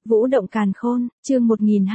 Vũ động càn khôn, chương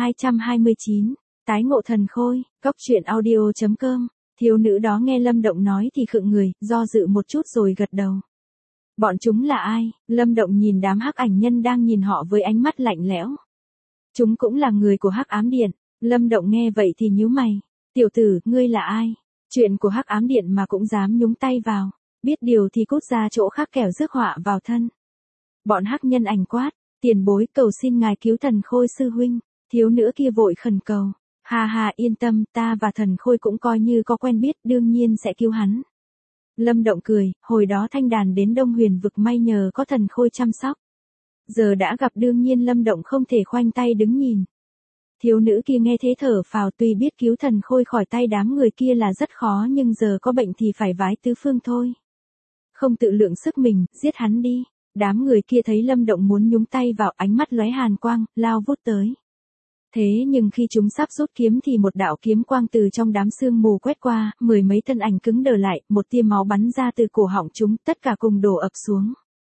1229, tái ngộ thần khôi, góc truyện audio.com, thiếu nữ đó nghe Lâm Động nói thì khựng người, do dự một chút rồi gật đầu. Bọn chúng là ai? Lâm Động nhìn đám hắc ảnh nhân đang nhìn họ với ánh mắt lạnh lẽo. Chúng cũng là người của Hắc Ám Điện. Lâm Động nghe vậy thì nhíu mày. Tiểu tử, ngươi là ai? Chuyện của Hắc Ám Điện mà cũng dám nhúng tay vào. Biết điều thì cút ra chỗ khác kẻo rước họa vào thân. Bọn hắc nhân ảnh quát. Tiền bối cầu xin ngài cứu thần khôi sư huynh. Thiếu nữ kia vội khẩn cầu. Hà hà yên tâm, ta và thần khôi cũng coi như có quen biết, đương nhiên sẽ cứu hắn. Lâm Động cười, hồi đó Thanh Đàn đến Đông Huyền vực may nhờ có thần khôi chăm sóc. Giờ đã gặp đương nhiên Lâm Động không thể khoanh tay đứng nhìn. Thiếu nữ kia nghe thế thở phào, tuy biết cứu thần khôi khỏi tay đám người kia là rất khó nhưng giờ có bệnh thì phải vái tứ phương thôi. Không tự lượng sức mình, giết hắn đi. Đám người kia thấy Lâm Động muốn nhúng tay vào, ánh mắt lóe hàn quang, lao vút tới. Thế nhưng khi chúng sắp rút kiếm thì một đạo kiếm quang từ trong đám sương mù quét qua, mười mấy thân ảnh cứng đờ lại, một tia máu bắn ra từ cổ họng chúng, tất cả cùng đổ ập xuống.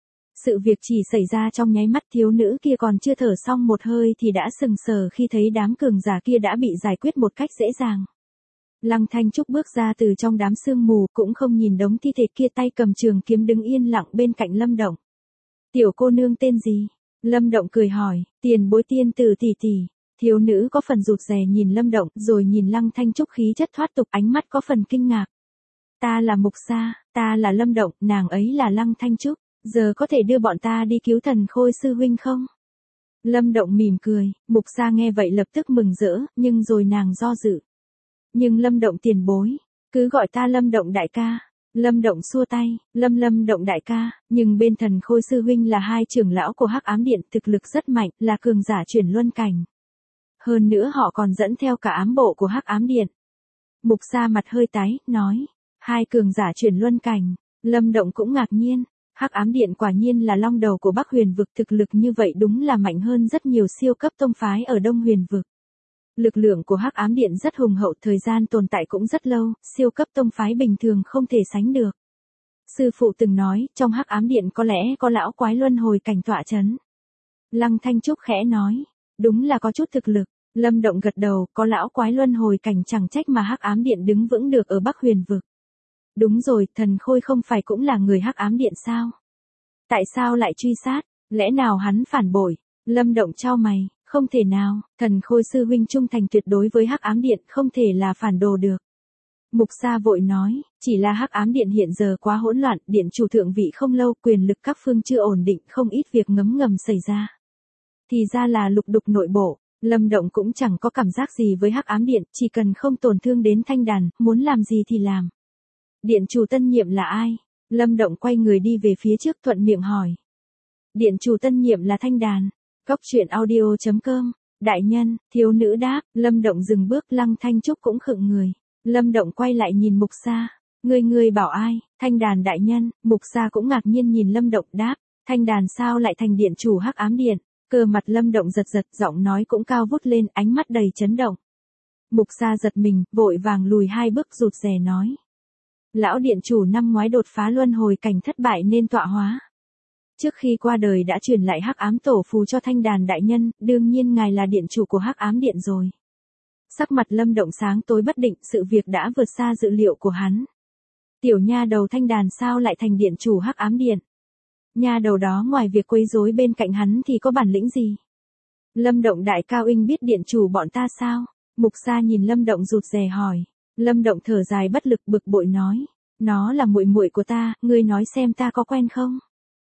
Sự việc chỉ xảy ra trong nháy mắt, thiếu nữ kia còn chưa thở xong một hơi thì đã sừng sờ khi thấy đám cường giả kia đã bị giải quyết một cách dễ dàng. Lăng Thanh Trúc bước ra từ trong đám sương mù, cũng không nhìn đống thi thể kia, tay cầm trường kiếm đứng yên lặng bên cạnh Lâm Động. Tiểu cô nương tên gì? Lâm Động cười hỏi. Tiền bối tiên tử tỷ tỷ. Thiếu nữ có phần rụt rè nhìn Lâm Động, rồi nhìn Lăng Thanh Trúc khí chất thoát tục, ánh mắt có phần kinh ngạc. Ta là Mục Sa, ta là Lâm Động, nàng ấy là Lăng Thanh Trúc, giờ có thể đưa bọn ta đi cứu thần khôi sư huynh không? Lâm Động mỉm cười, Mục Sa nghe vậy lập tức mừng rỡ, nhưng rồi nàng do dự. Nhưng Lâm Động tiền bối, cứ gọi ta Lâm Động đại ca. Lâm Động xua tay, Lâm Động đại ca, nhưng bên thần khôi sư huynh là hai trưởng lão của Hắc Ám Điện, thực lực rất mạnh, là cường giả chuyển luân cảnh. Hơn nữa họ còn dẫn theo cả ám bộ của Hắc Ám Điện. Mục Sa mặt hơi tái, nói, hai cường giả chuyển luân cảnh. Lâm Động cũng ngạc nhiên, Hắc Ám Điện quả nhiên là long đầu của Bắc Huyền vực, thực lực như vậy đúng là mạnh hơn rất nhiều siêu cấp tông phái ở Đông Huyền vực. Lực lượng của Hắc Ám Điện rất hùng hậu, thời gian tồn tại cũng rất lâu, siêu cấp tông phái bình thường không thể sánh được. Sư phụ từng nói, trong Hắc Ám Điện có lẽ có lão quái luân hồi cảnh tọa chấn. Lăng Thanh Trúc khẽ nói, đúng là có chút thực lực. Lâm Động gật đầu, có lão quái luân hồi cảnh chẳng trách mà Hắc Ám Điện đứng vững được ở Bắc Huyền vực. Đúng rồi, thần khôi không phải cũng là người Hắc Ám Điện sao? Tại sao lại truy sát? Lẽ nào hắn phản bội? Lâm Động chau mày, không thể nào, thần khôi sư huynh trung thành tuyệt đối với Hắc Ám Điện, không thể là phản đồ được. Mục Sa vội nói, chỉ là Hắc Ám Điện hiện giờ quá hỗn loạn, điện chủ thượng vị không lâu, quyền lực các phương chưa ổn định, không ít việc ngấm ngầm xảy ra. Thì ra là lục đục nội bộ. Lâm Động cũng chẳng có cảm giác gì với Hắc Ám Điện, chỉ cần không tổn thương đến Thanh Đàn, muốn làm gì thì làm. Điện chủ tân nhiệm là ai? Lâm Động quay người đi về phía trước, thuận miệng hỏi. Điện chủ tân nhiệm là Thanh Đàn. Góc truyện audio.com. Đại nhân, thiếu nữ đáp. Lâm Động dừng bước, Lăng Thanh Trúc cũng khựng người. Lâm Động quay lại nhìn Mục Sa. Ngươi bảo ai? Thanh Đàn đại nhân. Mục Sa cũng ngạc nhiên nhìn Lâm Động đáp. Thanh Đàn sao lại thành điện chủ Hắc Ám Điện? Cơ mặt Lâm Động giật giật, giọng nói cũng cao vút lên, ánh mắt đầy chấn động. Mục Sa giật mình, vội vàng lùi hai bước rụt rè nói. Lão điện chủ năm ngoái đột phá luân hồi cảnh thất bại nên tọa hóa. Trước khi qua đời đã truyền lại Hắc Ám tổ phù cho Thanh Đàn đại nhân, đương nhiên ngài là điện chủ của Hắc Ám Điện rồi. Sắc mặt Lâm Động sáng tối bất định, sự việc đã vượt xa dự liệu của hắn. Tiểu nha đầu Thanh Đàn sao lại thành điện chủ Hắc Ám Điện? Nha đầu đó ngoài việc quấy rối bên cạnh hắn thì có bản lĩnh gì? Lâm Động đại cao huynh biết điện chủ bọn ta sao? Mục Sa nhìn Lâm Động rụt rè hỏi. Lâm Động thở dài bất lực, bực bội nói, nó là muội muội của ta, ngươi nói xem ta có quen không?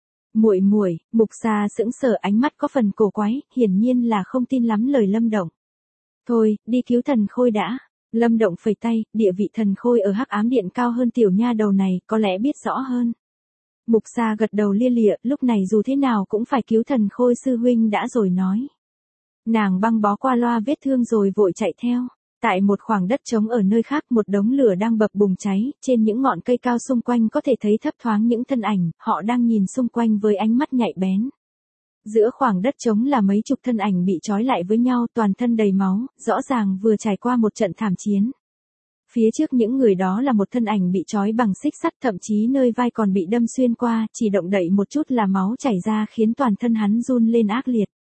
Muội, Mục Sa sững sờ, ánh mắt có phần cổ quái, hiển nhiên là không tin lắm lời Lâm Động. Thôi, đi cứu thần khôi đã. Lâm Động phẩy tay, địa vị thần khôi ở Hắc Ám Điện cao hơn tiểu nha đầu này, có lẽ biết rõ hơn. Mục Sa gật đầu lia lịa, lúc này dù thế nào cũng phải cứu thần khôi sư huynh đã rồi nói. Nàng băng bó qua loa vết thương rồi vội chạy theo. Tại một khoảng đất trống ở nơi khác, một đống lửa đang bập bùng cháy, trên những ngọn cây cao xung quanh có thể thấy thấp thoáng những thân ảnh, họ đang nhìn xung quanh với ánh mắt nhạy bén. Giữa khoảng đất trống là mấy chục thân ảnh bị trói lại với nhau, toàn thân đầy máu, rõ ràng vừa trải qua một trận thảm chiến. Phía trước những người đó là một thân ảnh bị trói bằng xích sắt, thậm chí nơi vai còn bị đâm xuyên qua, chỉ động đậy một chút là máu chảy ra khiến toàn thân hắn run lên ác liệt.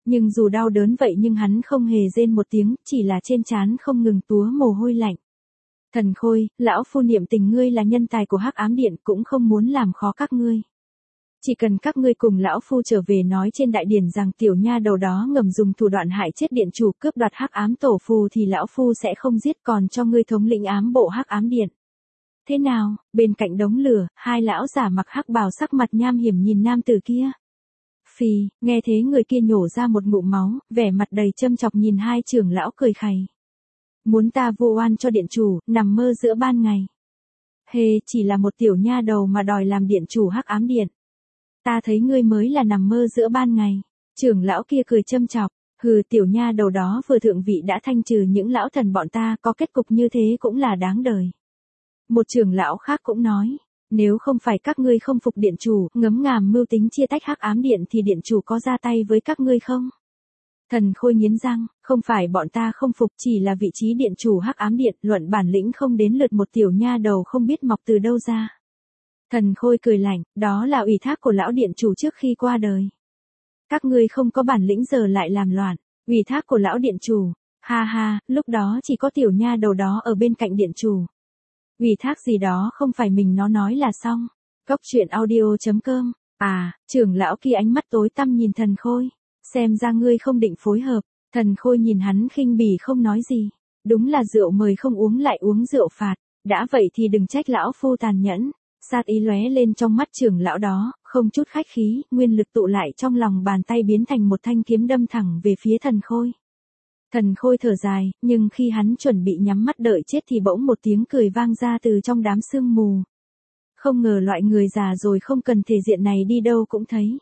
Nhưng dù đau đớn vậy nhưng hắn không hề rên một tiếng, chỉ là trên trán không ngừng túa mồ hôi lạnh. Thần Khôi, lão phu niệm tình ngươi là nhân tài của Hắc Ám Điện, cũng không muốn làm khó các ngươi. Chỉ cần các ngươi cùng lão phu trở về nói trên đại điển rằng tiểu nha đầu đó ngầm dùng thủ đoạn hại chết điện chủ, cướp đoạt Hắc Ám Tổ Phù thì lão phu sẽ không giết, còn cho ngươi thống lĩnh ám bộ Hắc Ám Điện. Thế nào? Bên cạnh đống lửa, hai lão giả mặc hắc bào sắc mặt nham hiểm nhìn nam tử kia. Phì, nghe thế người kia nhổ ra một ngụm máu, vẻ mặt đầy châm chọc nhìn hai trưởng lão cười khẩy. Muốn ta vu oan cho điện chủ, nằm mơ giữa ban ngày. Hề, chỉ là một tiểu nha đầu mà đòi làm điện chủ Hắc Ám Điện. Ta thấy ngươi mới là nằm mơ giữa ban ngày. Trưởng lão kia cười châm chọc, hừ, tiểu nha đầu đó vừa thượng vị đã thanh trừ những lão thần bọn ta, có kết cục như thế cũng là đáng đời. Một trưởng lão khác cũng nói, nếu không phải các ngươi không phục điện chủ, ngấm ngàm mưu tính chia tách Hắc Ám Điện thì điện chủ có ra tay với các ngươi không? Thần Khôi nghiến răng, không phải bọn ta không phục, chỉ là vị trí điện chủ Hắc Ám Điện, luận bản lĩnh không đến lượt một tiểu nha đầu không biết mọc từ đâu ra. Thần Khôi cười lạnh, đó là ủy thác của lão điện chủ trước khi qua đời. Các ngươi không có bản lĩnh giờ lại làm loạn, ủy thác của lão điện chủ, ha ha, lúc đó chỉ có tiểu nha đầu đó ở bên cạnh điện chủ. Ủy thác gì đó không phải mình nó nói là xong. Cốc truyện audio.com. À, trưởng lão kia ánh mắt tối tăm nhìn Thần Khôi. Xem ra ngươi không định phối hợp. Thần Khôi nhìn hắn khinh bỉ không nói gì. Đúng là rượu mời không uống lại uống rượu phạt. Đã vậy thì đừng trách lão phu tàn nhẫn. Sát ý lóe lên trong mắt trưởng lão đó, không chút khách khí, nguyên lực tụ lại trong lòng bàn tay biến thành một thanh kiếm đâm thẳng về phía Thần Khôi. Thần Khôi thở dài, nhưng khi hắn chuẩn bị nhắm mắt đợi chết thì bỗng một tiếng cười vang ra từ trong đám sương mù. Không ngờ loại người già rồi không cần thể diện này đi đâu cũng thấy.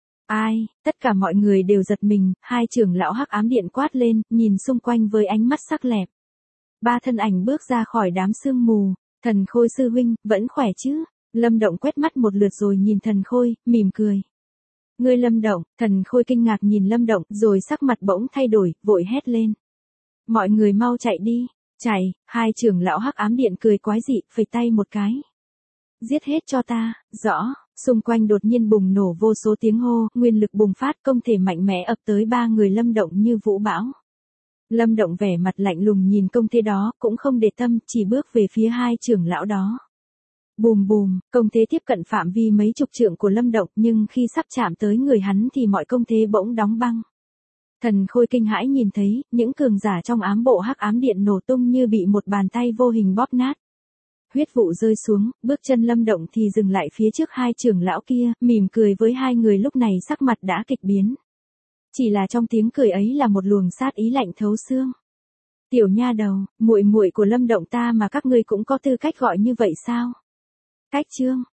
Ai, tất cả mọi người đều giật mình, hai trưởng lão Hắc Ám Điện quát lên, nhìn xung quanh với ánh mắt sắc lẹm. Ba thân ảnh bước ra khỏi đám sương mù. Thần Khôi sư huynh, vẫn khỏe chứ? Lâm Động quét mắt một lượt rồi nhìn Thần Khôi, mỉm cười. Ngươi Lâm Động, Thần Khôi kinh ngạc nhìn Lâm Động, rồi sắc mặt bỗng thay đổi, vội hét lên. Mọi người mau chạy đi, chạy, hai trưởng lão Hắc Ám Điện cười quái dị, phẩy tay một cái. Giết hết cho ta, rõ, xung quanh đột nhiên bùng nổ vô số tiếng hô, nguyên lực bùng phát, công thể mạnh mẽ ập tới ba người Lâm Động như vũ bão. Lâm Động vẻ mặt lạnh lùng nhìn công thế đó, cũng không để tâm, chỉ bước về phía hai trưởng lão đó. Bùm bùm, công thế tiếp cận phạm vi mấy chục trượng của Lâm Động, nhưng khi sắp chạm tới người hắn thì mọi công thế bỗng đóng băng. Thần Khôi kinh hãi nhìn thấy, những cường giả trong ám bộ Hắc Ám Điện nổ tung như bị một bàn tay vô hình bóp nát. Huyết vụ rơi xuống, bước chân Lâm Động thì dừng lại phía trước hai trưởng lão kia, mỉm cười với hai người lúc này sắc mặt đã kịch biến. Chỉ là trong tiếng cười ấy là một luồng sát ý lạnh thấu xương. Tiểu nha đầu, muội muội của Lâm Động ta mà các ngươi cũng có tư cách gọi như vậy sao? Cách chương